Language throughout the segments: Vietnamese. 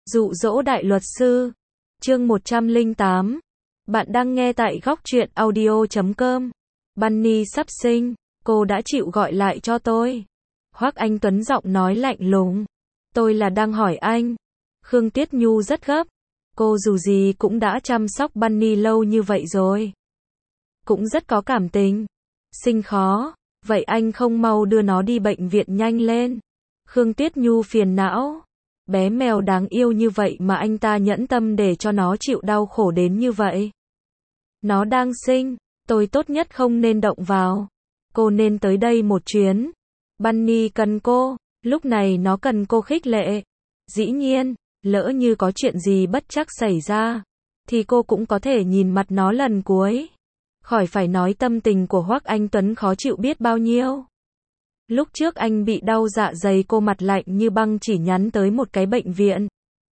Dụ dỗ đại luật sư. Chương 108. Bạn đang nghe tại góc truyện audio.com. Bunny sắp sinh, cô đã chịu gọi lại cho tôi. Hoắc Anh Tuấn giọng nói lạnh lùng. Tôi là đang hỏi anh. Khương Tuyết Nhu rất gấp. Cô dù gì cũng đã chăm sóc Bunny lâu như vậy rồi. Cũng rất có cảm tình. Sinh khó, vậy anh không mau đưa nó đi bệnh viện nhanh lên. Khương Tuyết Nhu phiền não. Bé mèo đáng yêu như vậy mà anh ta nhẫn tâm để cho nó chịu đau khổ đến như vậy. Nó đang sinh, tôi tốt nhất không nên động vào. Cô nên tới đây một chuyến. Bunny cần cô, lúc này nó cần cô khích lệ. Dĩ nhiên, lỡ như có chuyện gì bất trắc xảy ra, thì cô cũng có thể nhìn mặt nó lần cuối. Khỏi phải nói tâm tình của Hoắc Anh Tuấn khó chịu biết bao nhiêu. Lúc trước anh bị đau dạ dày, cô mặt lạnh như băng chỉ nhắn tới một cái bệnh viện.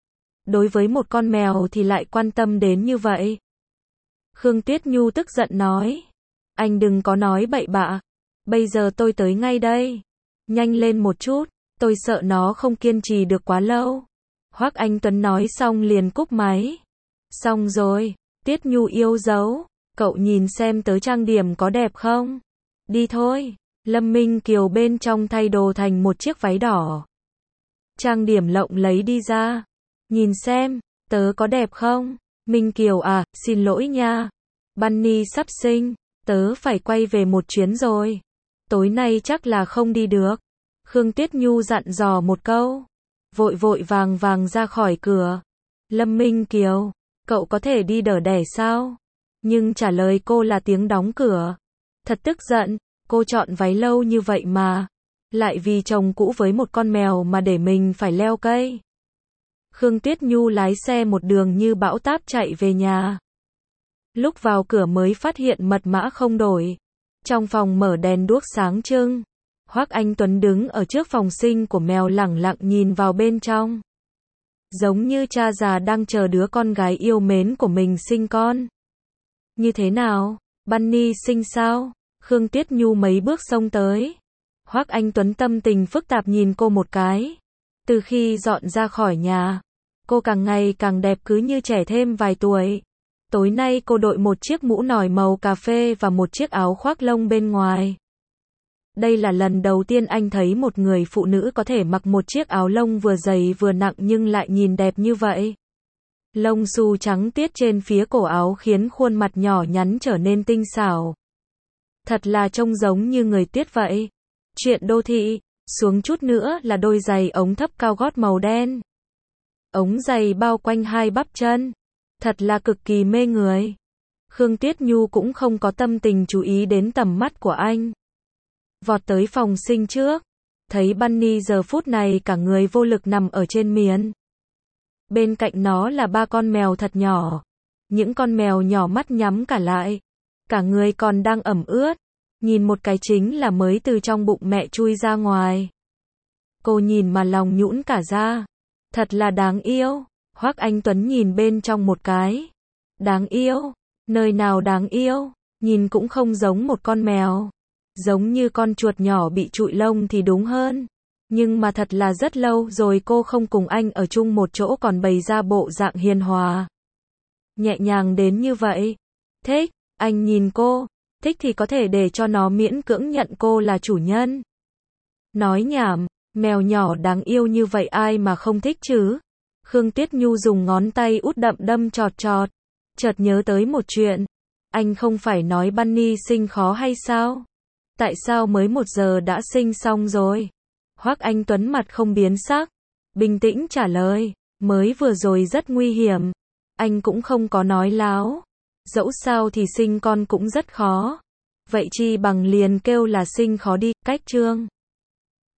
Đối với một con mèo thì lại quan tâm đến như vậy. Khương Tuyết Nhu tức giận nói. Anh đừng có nói bậy bạ. Bây giờ tôi tới ngay đây. Nhanh lên một chút, tôi sợ nó không kiên trì được quá lâu. Hoắc Anh Tuấn nói xong liền cúp máy. Xong rồi, Tuyết Nhu yêu dấu. Cậu nhìn xem tớ trang điểm có đẹp không? Đi thôi. Lâm Minh Kiều bên trong thay đồ thành một chiếc váy đỏ. Trang điểm lộng lấy đi ra. Nhìn xem, tớ có đẹp không? Minh Kiều à, xin lỗi nha. Bunny sắp sinh, tớ phải quay về một chuyến rồi. Tối nay chắc là không đi được. Khương Tuyết Nhu dặn dò một câu. Vội vội vàng vàng ra khỏi cửa. Lâm Minh Kiều, cậu có thể đi đỡ đẻ sao? Nhưng trả lời cô là tiếng đóng cửa. Thật tức giận. Cô chọn váy lâu như vậy mà, lại vì chồng cũ với một con mèo mà để mình phải leo cây. Khương Tuyết Nhu lái xe một đường như bão táp chạy về nhà. Lúc vào cửa mới phát hiện mật mã không đổi. Trong phòng mở đèn đuốc sáng trưng. Hoắc Anh Tuấn đứng ở trước phòng sinh của mèo lẳng lặng nhìn vào bên trong. Giống như cha già đang chờ đứa con gái yêu mến của mình sinh con. Như thế nào? Bunny sinh sao? Khương Tuyết Nhu mấy bước xông tới. Hoắc Anh Tuấn tâm tình phức tạp nhìn cô một cái. Từ khi dọn ra khỏi nhà, cô càng ngày càng đẹp, cứ như trẻ thêm vài tuổi. Tối nay cô đội một chiếc mũ nòi màu cà phê và một chiếc áo khoác lông bên ngoài. Đây là lần đầu tiên anh thấy một người phụ nữ có thể mặc một chiếc áo lông vừa dày vừa nặng nhưng lại nhìn đẹp như vậy. Lông xù trắng tiết trên phía cổ áo khiến khuôn mặt nhỏ nhắn trở nên tinh xảo. Thật là trông giống như người Tuyết vậy. Chuyện đô thị, xuống chút nữa là đôi giày ống thấp cao gót màu đen. Ống giày bao quanh hai bắp chân. Thật là cực kỳ mê người. Khương Tuyết Nhu cũng không có tâm tình chú ý đến tầm mắt của anh. Vọt tới phòng sinh trước. Thấy Bunny giờ phút này cả người vô lực nằm ở trên miền. Bên cạnh nó là ba con mèo thật nhỏ. Những con mèo nhỏ mắt nhắm cả lại. Cả người còn đang ẩm ướt. Nhìn một cái chính là mới từ trong bụng mẹ chui ra ngoài. Cô nhìn mà lòng nhũn cả ra. Thật là đáng yêu. Hoắc Anh Tuấn nhìn bên trong một cái. Đáng yêu? Nơi nào đáng yêu? Nhìn cũng không giống một con mèo. Giống như con chuột nhỏ bị trụi lông thì đúng hơn. Nhưng mà thật là rất lâu rồi cô không cùng anh ở chung một chỗ còn bày ra bộ dạng hiền hòa. Nhẹ nhàng đến như vậy. Thích. Anh nhìn cô, thích thì có thể để cho nó miễn cưỡng nhận cô là chủ nhân. Nói nhảm, mèo nhỏ đáng yêu như vậy ai mà không thích chứ? Khương Tuyết Nhu dùng ngón tay út đậm đâm chọt chọt. Chợt nhớ tới một chuyện. Anh không phải nói Bunny sinh khó hay sao? Tại sao mới 1 giờ đã sinh xong rồi? Hoắc Anh Tuấn mặt không biến sắc. Bình tĩnh trả lời. Mới vừa rồi rất nguy hiểm. Anh cũng không có nói láo. Dẫu sao thì sinh con cũng rất khó. Vậy chi bằng liền kêu là sinh khó đi, cách chương.